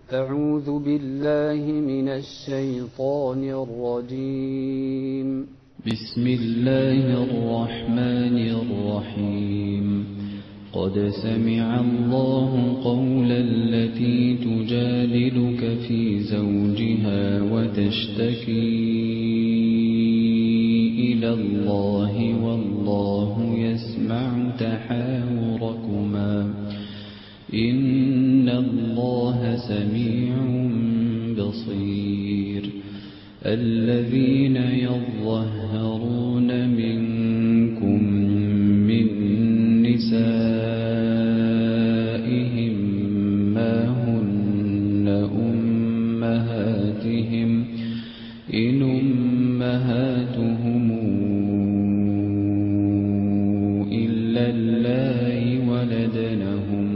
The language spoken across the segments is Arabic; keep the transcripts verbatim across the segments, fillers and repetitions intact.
أعوذ بالله من الشيطان الرجيم. بسم الله الرحمن الرحيم. قد سمع الله قول التي تجادلك في زوجها وتشتكي إلى الله والله يسمع تحاوركما إن الله سميع بصير. الذين يظهرون منكم من نسائهم ما هن أمهاتهم إن أمهاتهم إلا اللائي ولدنهم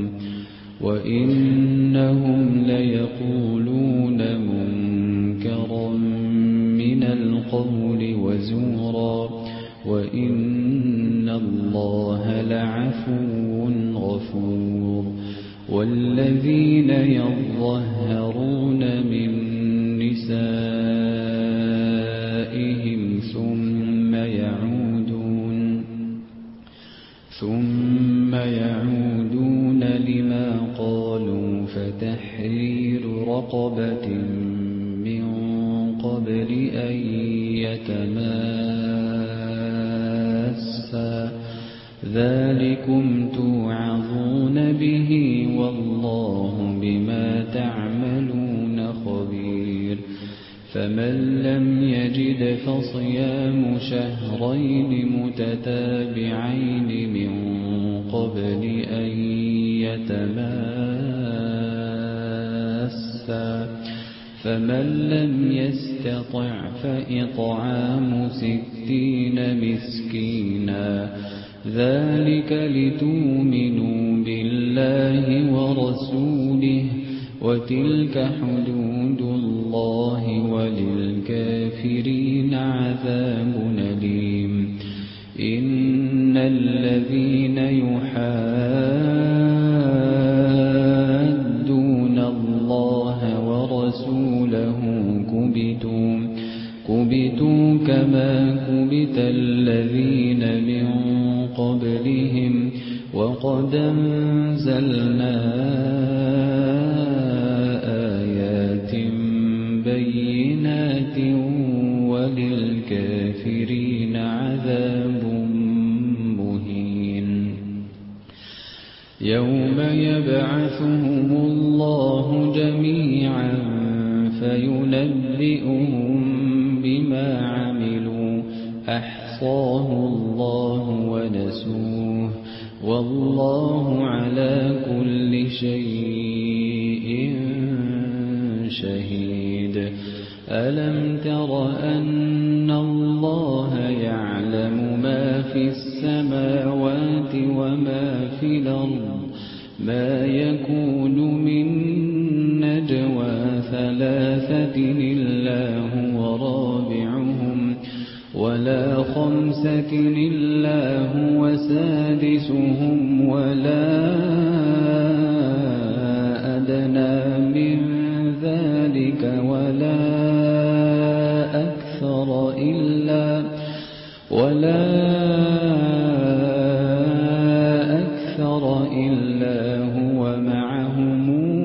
وإنهم ليقولون منكرا من القول وزورا وإن الله لعفو غفور. والذين يظهرون من نسائهم ثم يعودون ثم يعودون لما قالوا فتحرير رقبة من قبل أن يتماسا ذلكم توعظون به والله بما تعملون خبير. فمن لم يجد فصيام شهرين متتابعين من قبل أن يتماسا فمن لم يستطع فإطعام ستين مسكينا ذلك لتؤمنوا بالله ورسوله وتلك حدود الله وللكافرين عذاب أليم. إن الذين يحادون الله ورسوله كبتوا كبتوا كما كبت الذين من قبلهم وقد أنزلنا آيات بينات وللكافرين عذاب مهين. يوم يبعثهم الله جميعا فينبئهم بما عملوا أحصاه الله ونسوه والله على كل شيء شهيد. ألم تر أن الله يعلم ما في السماوات وما في الأرض ما يكون من نجوى ثلاثة إلا هو رابعهم ولا خمسة إلا هو سادسهم ولا أدنى من ذلك ولا أكثر إلا ولا أكثر إلا هو معهم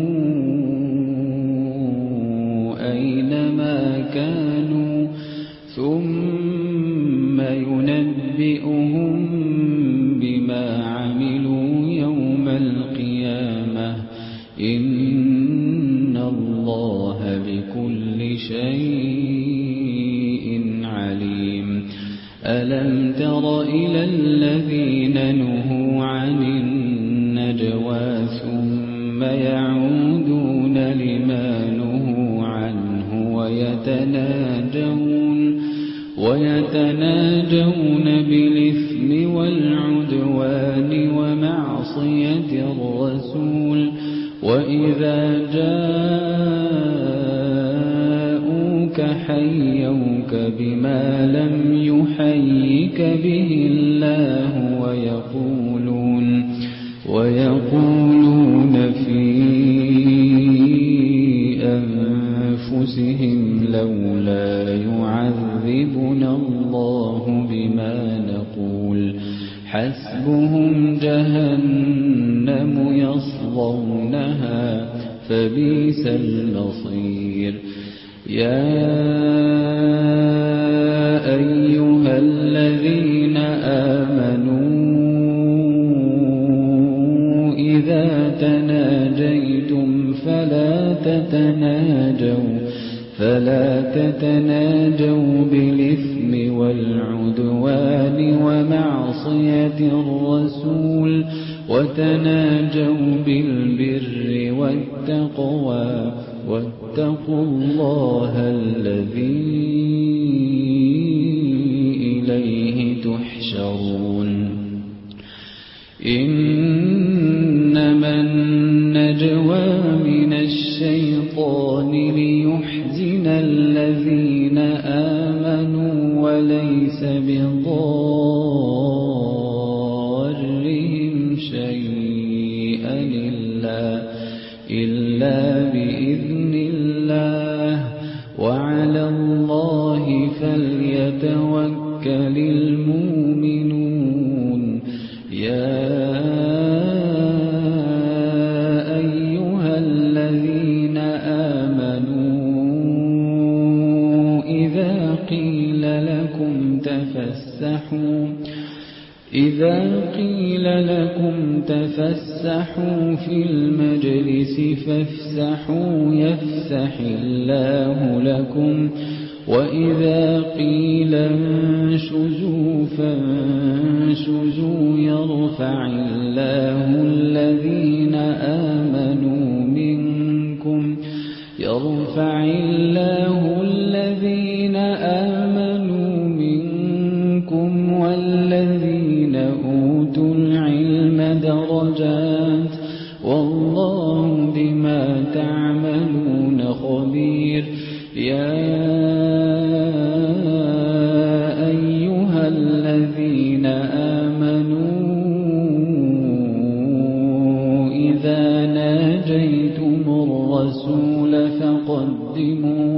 أينما كانوا ثم ينبئهم بما عملوا يوم القيامة إن الله بكل شيء عليم. ألم تر إلى الذين نهوا عن النجوى ثم يعودون لما نهوا عنه ويتناجون ويتناجون بالإثم والعدوان ومعصية الرسول وإذا جاءوك حيوك بما لم يحيك به الله ويقولون ويقولون في أنفسهم لولا يعذبنا الله بما نقول حسبهم جهنم يصلونها فبئس المصير يا أيها الذين آمنوا إذا تناجيتم فلا تتناجوا فلا تتناجوا بالإثم والعدوان ومعصية الرسول وتناجوا بالبر والتقوى واتقوا الله الذي إليه تحشرون إنما النجوى من الشيطان ليحزن الذين آمنوا وليس بضارهم شيئا إلا, إلا بإذن الله وعلى الله فليتوكل المؤمنون يا أيها الذين آمنوا إذا قيل لكم تفسحوا إذا قيل لكم تفسحوا في المجلس فافسحوا يفسح الله لكم وإذا قيل انشزوا فانشزوا يرفع الله الذين آمنوا منكم يرفع الله الذين آمنوا منكم والذين أوتوا العلم درجات والله بما تعملون خبير يا أيها الذين آمنوا إذا ناجيتم الرسول فقدموا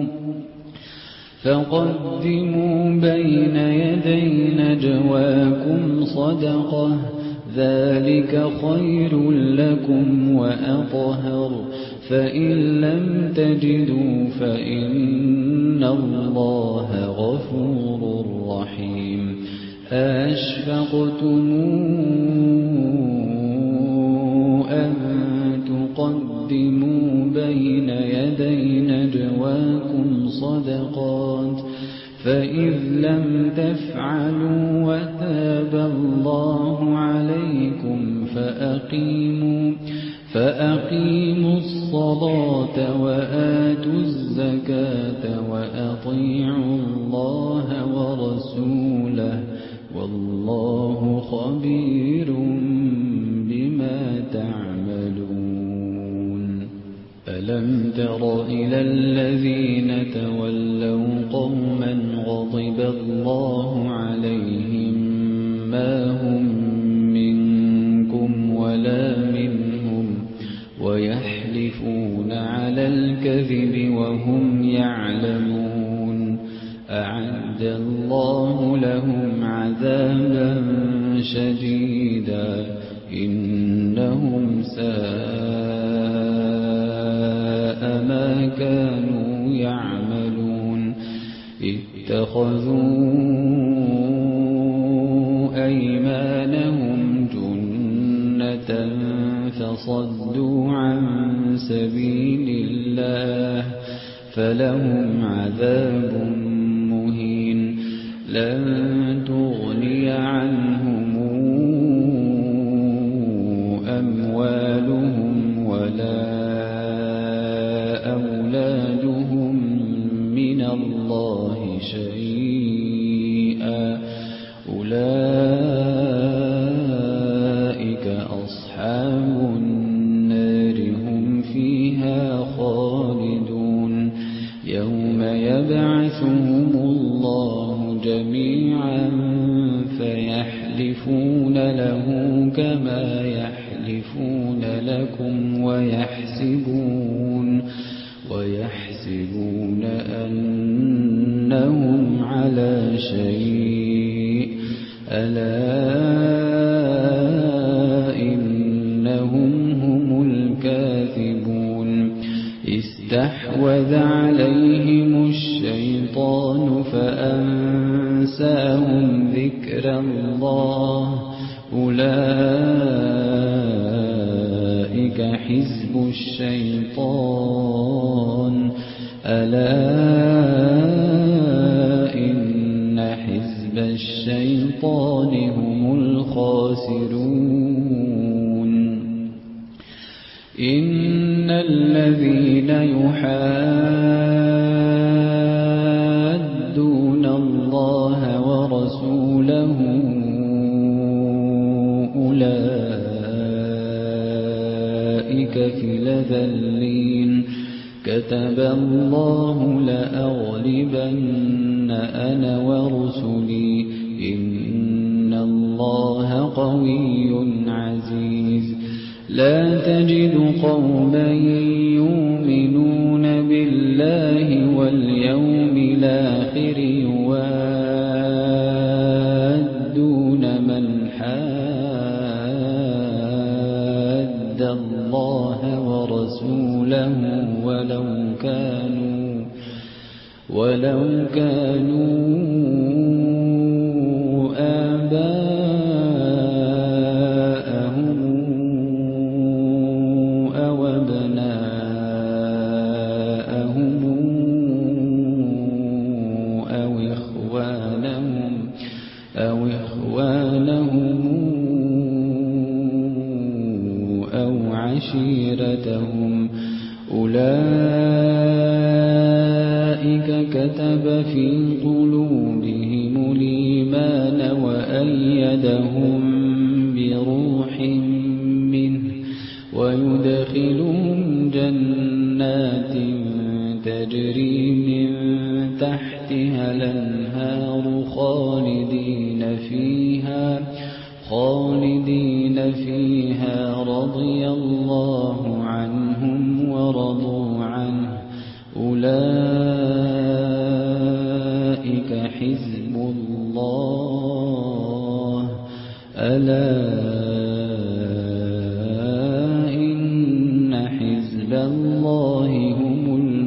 فقدموا بين يدي نجواكم صدقة ذلك خير لكم وأطهر فإن لم تجدوا فإن الله غفور رحيم أشفقتم أن تقدموا بين يدي نجواكم صدقات فإذ لم تفعلوا وتاب الله عليكم فأقيموا فأقيموا الصلاة وآتوا الزكاة وأطيعوا الله ورسوله والله خبير بما تعملون ألم تر إلى الذين تولوا قوما غضب الله عليهم ما هم منكم ولا منهم ويحلفون على الكذب وهم يعلمون أعد الله لهم عذابا شديدا إنهم ساء ما كانوا يعملون اتخذوا أيمانهم جنة فصدوا عن سبيل الله فلهم عذاب مهين لن تغني عنهم أموالهم ولا أولادهم من الله شيئا أولئك أصحاب النار هم فيها خالدون يوم يبعثهم الله جميعا فيحلفون له كما يحلفون لكم ويحسبون ويحسبون شيء ألا إنهم هم الكاذبون استحوذ عليهم الشيطان فأنساهم ذكر الله أولئك حزب الشيطان ألا إن حزب الشيطان هم الخاسرون إن الذين يحادون الله ورسوله أولئك في الأذلين كتب الله لأغلبن أنا ورسلي إن الله قوي عزيز لا تجد قوما يؤمنون بالله واليوم الآخر يوادون من حاد الله ورسوله ولو كانوا ولو كانوا آباءهم أو أبناءهم أو إخوانهم أو إخوانهم أو عشيرتهم أولئك كتب في قلوبهم الإيمان وأيدهم بروح منه ويدخلهم جنات تجري من تحتها الأنهار خالدين فيها خالدين فيها رضي الله عنهم ورضوا عنه أولئك حزب الله ألا إن حزب الله هم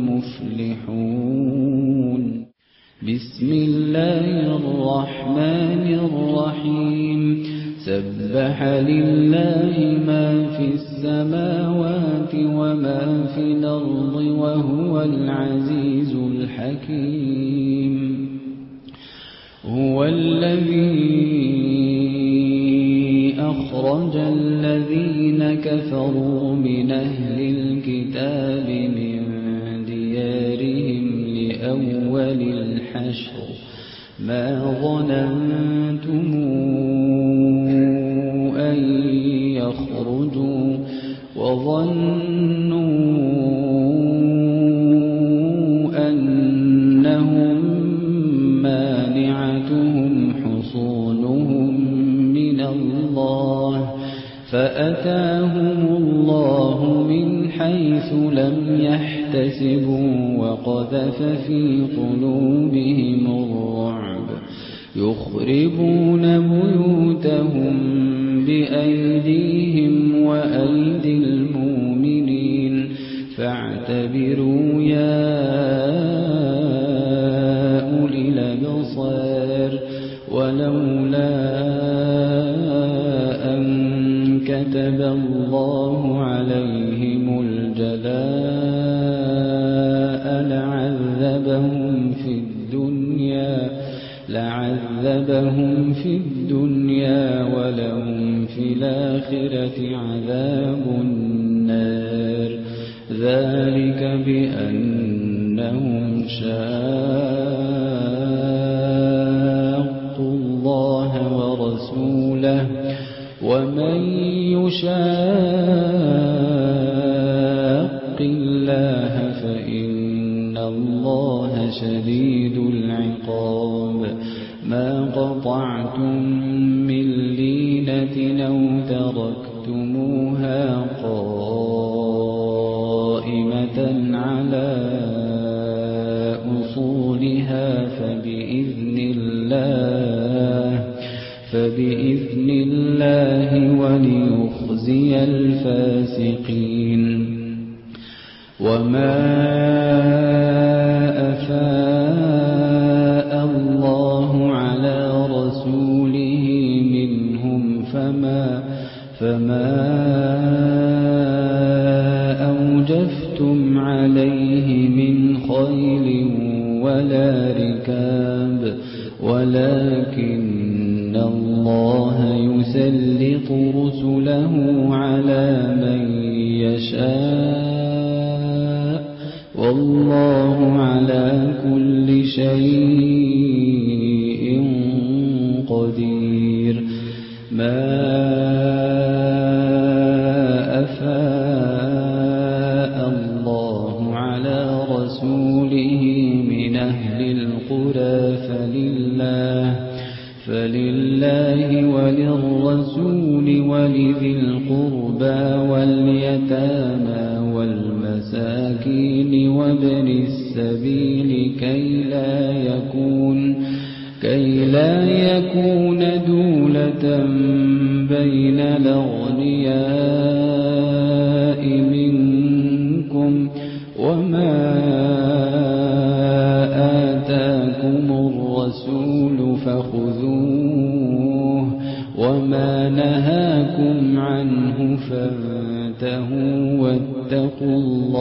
المفلحون بسم الله الرحمن الرحيم سبح لله ما في السماوات وما في الأرض وهو العزيز الحكيم هو الذي أخرج الذين كفروا من أهل الكتاب من ديارهم لأول الحشر ما ظننتم أن يخرجوا وظنوا أنهم مانعتهم حصونهم من الله فأتاهم الله من حيث لم يحتسبوا وقذف في قلوبهم الرعب يخربون بيوتهم بأيديهم وأيدي المؤمنين فاعتبروا يا أولي الأبصار ولولا أن كتب الله عليهم الجلاء لعذبهم في الدنيا لعذبهم في الدنيا ولهم في الآخرة عذاب النار ذلك بأنهم شاقوا الله ورسوله ومن يشاق الله فإن الله شديد العقاب ما قطعتم من لينة أو تركتموها قائمة على أصولها فبإذن الله بإذن الله وليخزي الفاسقين. وما أفاء الله على رسوله منهم فما فما أوجفتم عليه من خيل ولا ركاب ولكن الله يسلط رسله على من يشاء والله على كل شيء قدير. ما أفاء الله على رسوله من أهل القرى فلله فلله وللرسول ولذي القربى واليتامى والمساكين وابن السبيل كي لا يكون كي لا يكون دولة بين الأغنياء منكم. وما آتاكم الرسول فخذوه وما نهاكم عنه فانتهوا واتقوا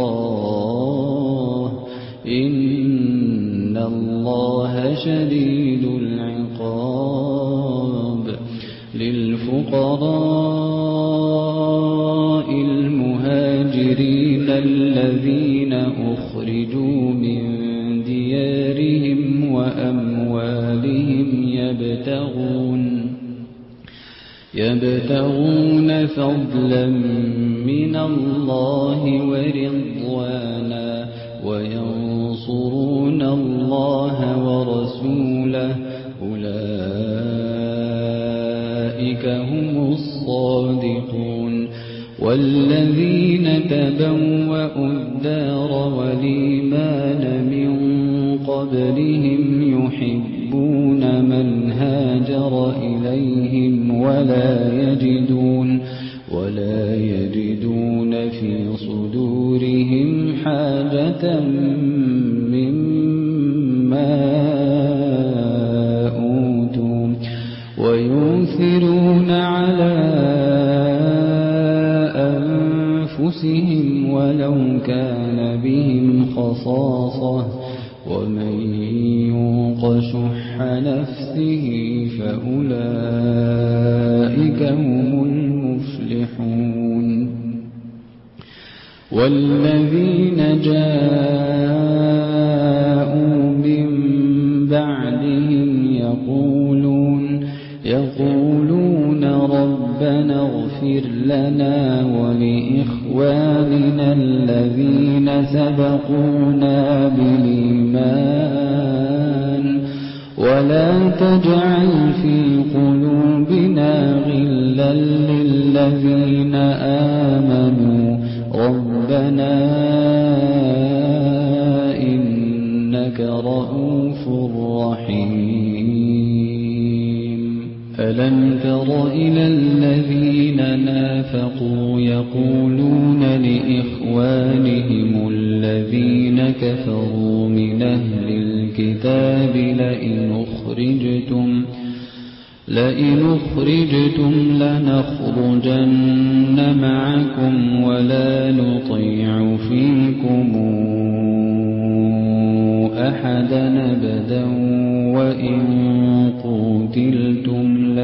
الله إن الله شديد العقاب. للفقراء المهاجرين الذين أخرجوا من ديارهم وأموالهم يبتغون يبتغون فضلا من الله ورضوانا وينصرون الله ورسوله أولئك هم الصادقون. والذين تبوأوا الدار والإيمان من قبلهم يحبون من هاجر إليهم ولا يجدون ولا يجدون في صدورهم حاجة مما أوتوا ويؤثرون على أنفسهم ولو كان بهم خصاصة ومن يوق شح نفسه فأولئك هم المفلحون. والذين جاءوا من بعدهم يقولون يقولون ربنا اغفر لنا ولإخواننا الذين سبقونا بالإيمان ولا تجعل في قلوبنا غلا للذين آمنوا ربنا إنك رؤوف رحيم. ألم تر إلى الذين نافقوا يقولون لإخوانهم الذين كفروا من أهل الكتاب لئن أخرجتم لئن أخرجتم لنخرجن معكم ولا نطيع فيكم أحدا أبدا وإن قتلتم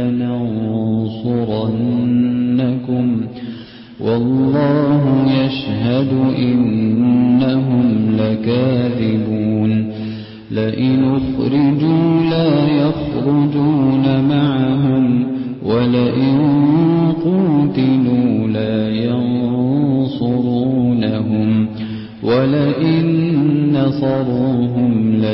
لننصرنكم والله يشهد إنهم لكاذبون. لئن أخرجوا لا يخرجون معهم ولئن قتلوا لا ينصرونهم ولئن نصروهم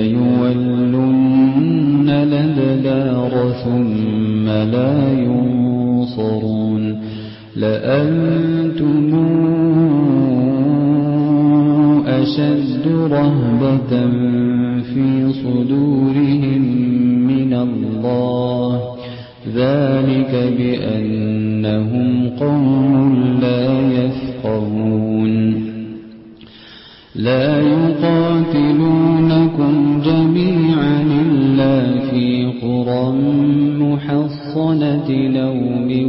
ليولن الأدبار ثم لا ينصرون. لأنتم أشد رهبة في صدورهم من الله ذلك بأنهم قوم لا يفقهون لا يقاتلونكم جميعا إلا في قرى محصنة أو من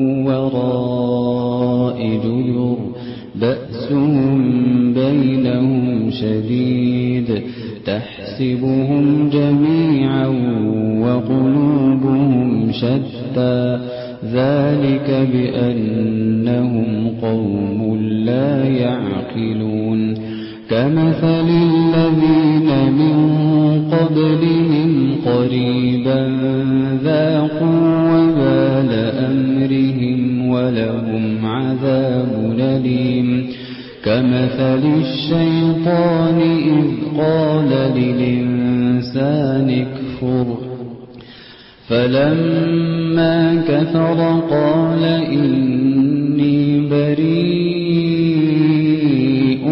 وراء جدر بأسهم بينهم شديد تحسبهم جميعا وقلوبهم شتى ذلك بأنهم قوم لا يعقلون كمثل الذين من قبلهم قريبا ذاقوا وبال أمرهم ولهم عذاب أليم كمثل الشيطان إذ قال للإنسان اكفر فلما كفر قال إني بريء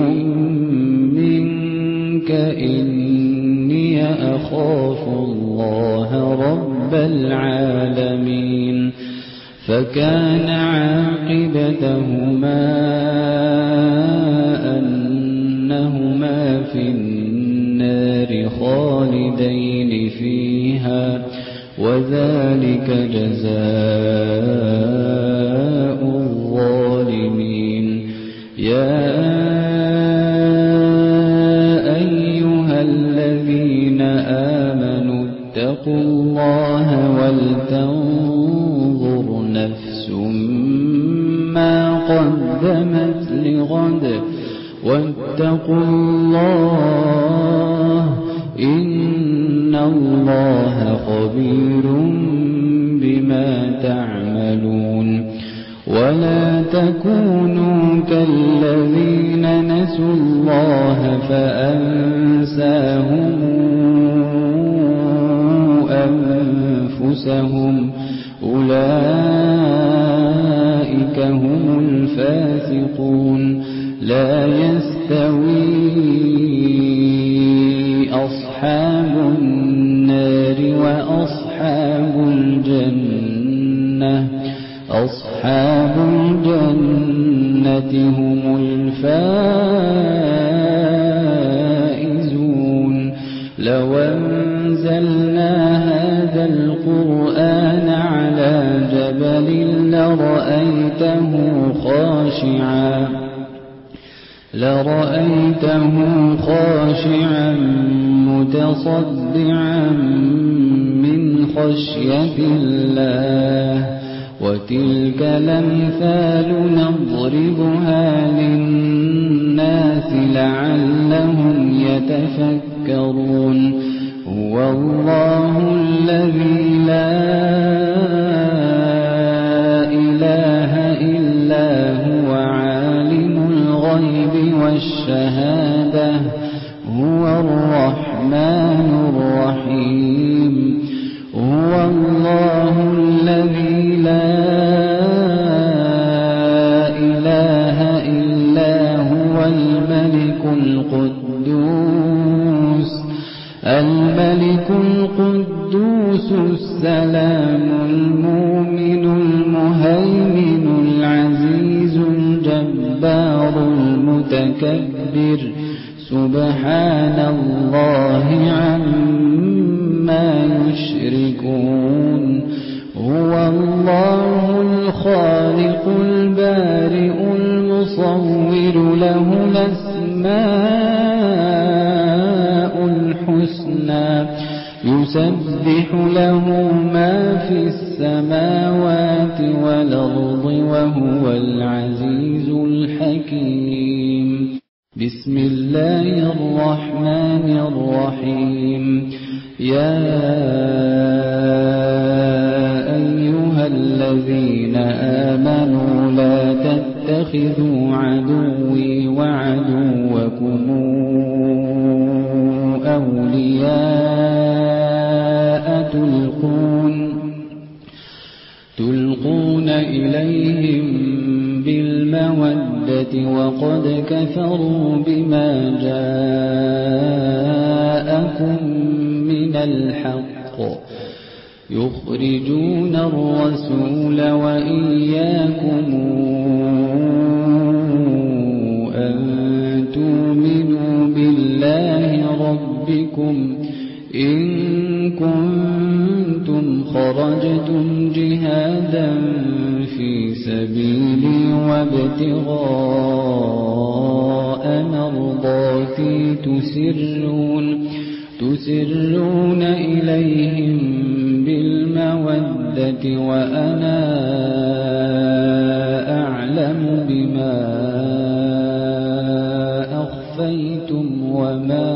منك إني أخاف الله رب العالمين فكان عاقبتهما أنهما في النار خالدين فيها وذلك جزاء الظالمين يا أيها الذين آمنوا اتقوا الله ولتنظر نفس ما قدمت لغد واتقوا الله إن الله خبير بما تعملون ولا تكونوا كالذين نسوا الله فأنساهم أنفسهم أولئك هم الفاسقون لا يستوي أصحاب النار وأصحاب الجنة أصحاب الجنة هم الفائزون لو أنزلنا هذا القرآن على جبل لرأيته خاشعا لرأيته خاشعا متصدعا من خشية الله وتلك الأمثال نضربها للناس لعلهم يتفكرون هو الله الذي لا إله إلا هو عالم الغيب والشهادة هو الرحمن الرحيم هو الله الذي لا إله إلا هو الملك القدوس الملك القدوس السلام المؤمن المهيمن العزيز الجبار المتكبر سبحان الله عما يشركون هو الله الخالق البارئ المصور له الأسماء الحسنى يسبح له ما في السماوات والأرض وهو العزيز الحكيم بسم الله الرحمن الرحيم يا أيها الذين آمنوا لا تتخذوا عدوي وعدوكم أولياء تلقون تلقون إليهم بالمودة وقد كفروا بما جاءكم من الحق يخرجون الرسول وإياكم أن تؤمنوا بالله ربكم إن كنتم خرجتم جهادا في سبيلي وابتغاء مرضاتي تسرون تسرون إليهم بالمودة وأنا أعلم بما أخفيتم وما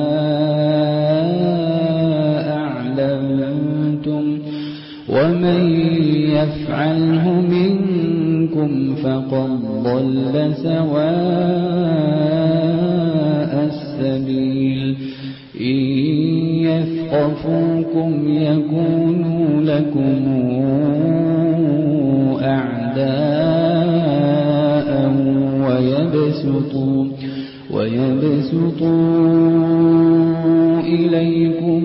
أعلنتم ومن يفعله منكم فقد ضل سواء السبيل إن يثقفوكم يكونوا لكم أعداء ويبسطوا ويبسطوا إليكم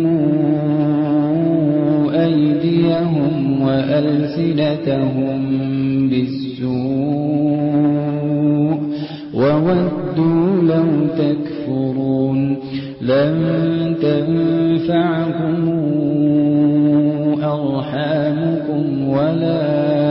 أيديهم وألسنتهم بالسوء وودوا لو تكفرون لن تنفعكم أرحامكم ولا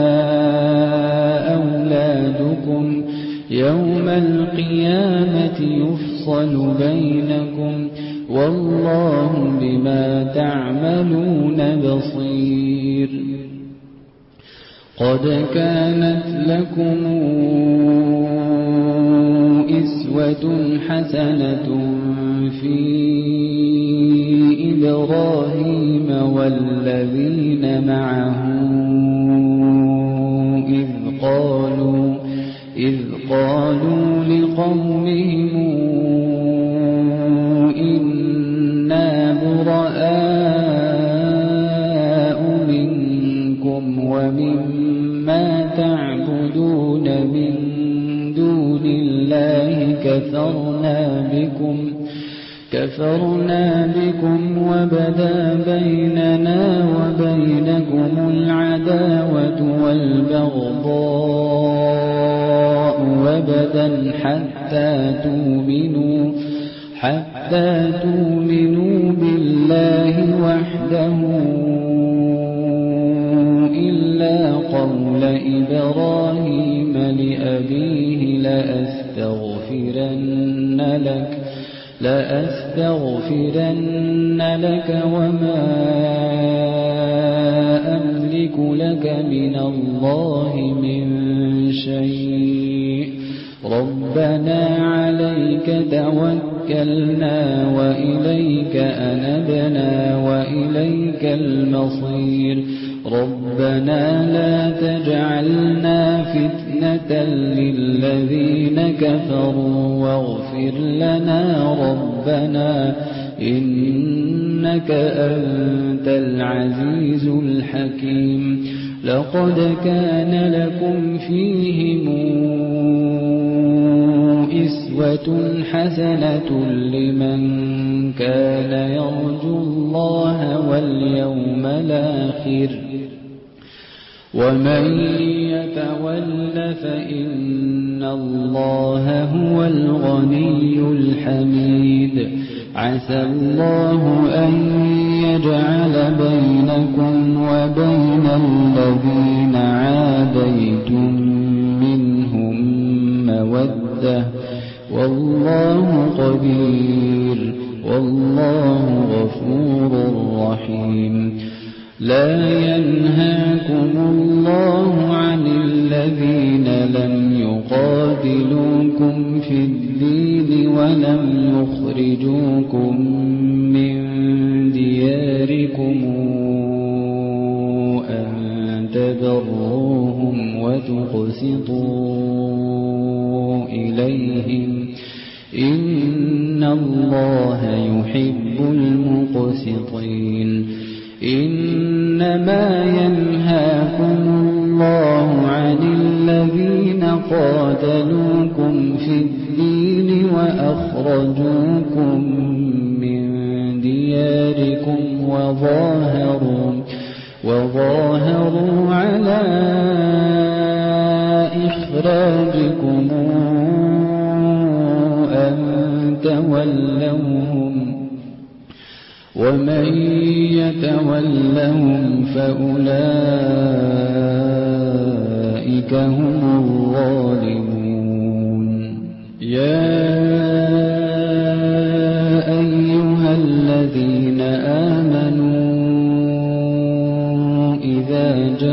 أولادكم يوم القيامة يفصل بينكم والله بما تعملون بصير قد كانت لكم أسوة حسنة في إبراهيم والذين معه إذ قالوا إذ قالوا لقومهم إنا براء منكم ومما تعبدون من دون الله كفرنا بكم كفرنا بكم وبدا بيننا وبينكم العداوة والبغضاء وبدا حتى تؤمنوا حتى تؤمنوا بالله وحده إلا قول إبراهيم لأبيه لأستغفرن لك لأستغفرن لك وما أملك لك من الله من شيء ربنا عليك توكلنا وإليك أنبنا وإليك المصير ربنا لا تجعلنا فتنة للذين كفروا واغفر لنا ربنا إنك أنت العزيز الحكيم لقد كان لكم فيهم أسوة حسنة لمن كان يرجو الله واليوم الآخر ومن يتول فإن الله هو الغني الحميد عسى الله أن يجعل بينكم وبين الذين عاديتم منهم مودة والله قدير والله غفور رحيم لا ينهاكم الله عن الذين لم يقاتلوكم في الدين ولم يخرجوكم من دياركم أن تبروهم وتقسطوا إليهم إن الله يحب المقسطين إنما ينهاكم الله عن الذين قاتلوكم في الدين وأخرجوكم من دياركم وظاهروا وظاهروا على إخراجكم أن تولوهم ومن يتولهم فأولئك هم الظالمون يا أيها الذين آمنوا إذا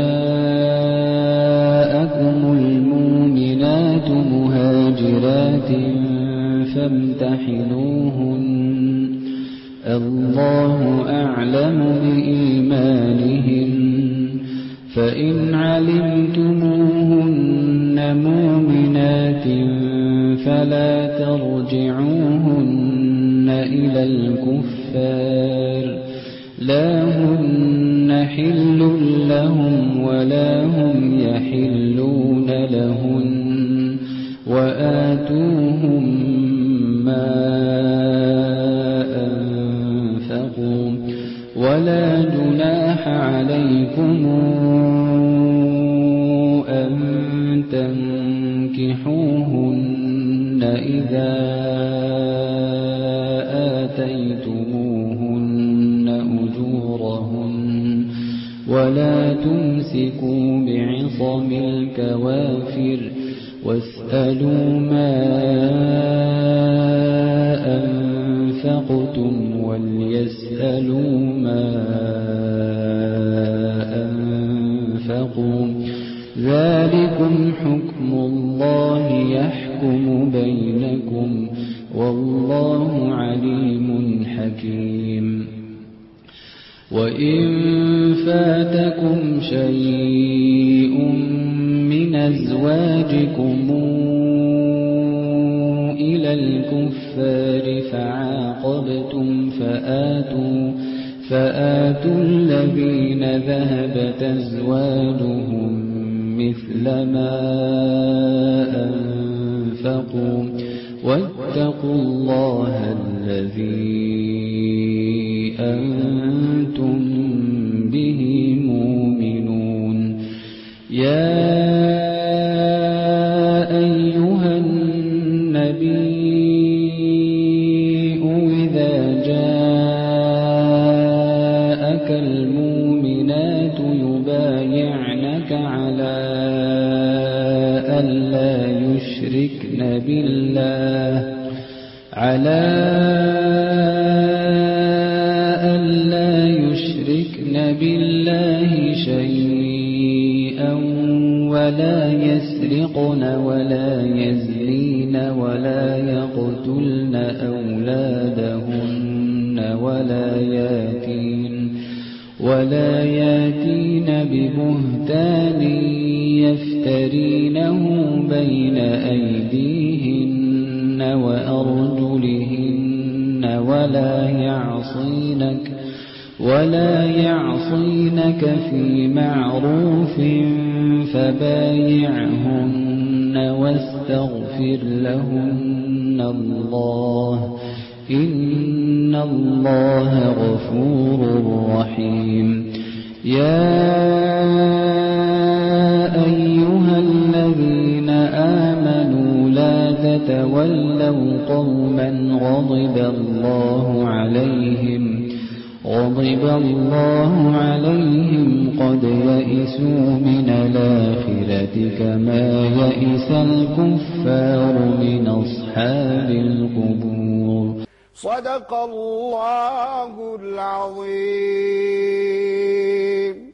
جاءكم المؤمنات مهاجرات فامتحنوهن الله أعلم بإيمانهن فإن علمتموهن مؤمنات فلا ترجعوهن إلى الكفار لا هن حل لهم ولا هم يحلون لهن وآتوهم ما أنفقوا ولا جناح عليكم أن تنكحوهن إذا آتيتموهن أجورهن ولا تمسكوا بعصم الكوافر واسألوا ما أنفقتم وليسألوا ما أنفقوا ذلكم حكم الله يحكم بينكم والله عليم حكيم وإن فاتكم شيء من أزواجكم إلى الكفار فعاقبتم فآتوا فآتوا الذين ذهبت أزواجهم مثل ما أنفقوا واتقوا الله الذي أنتم به مؤمنون يا أيها النبي إذا جاءك المؤمنات يبايعنك على ألا يشركن بالله على ألا يشركن بالله شيئا ولا يسرقن ولا يزنين ولا يقتلن أولادهن ولا ياتين ولا ياتين ببهتان يفترينه بين أيديهن وأرجلهن ولا يعصينك ولا يعصينك في معروف فبايعهن واستغفر لهن الله إن الله غفور رحيم يا أيها الذين آمنوا لا تتولوا قوما غضب الله عليهم غضب الله عليهم قد يئسوا من الآخرة كما يئس الكفار من أصحاب القبور صدق الله العظيم.